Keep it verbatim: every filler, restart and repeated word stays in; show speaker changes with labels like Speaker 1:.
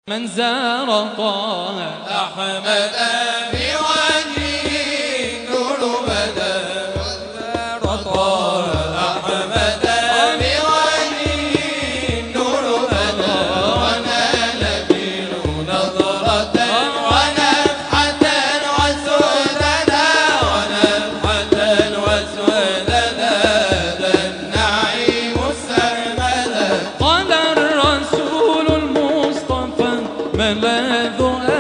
Speaker 1: من زار طه
Speaker 2: أحمد بوجهه نور بدا وزار طه أحمد بوجهه نور بدا ونال منه نظرة ونفحة وسؤددا ونفحة وسؤددا ذا النعيم السرمدا.
Speaker 1: قال الرسول المصطفى ملاذ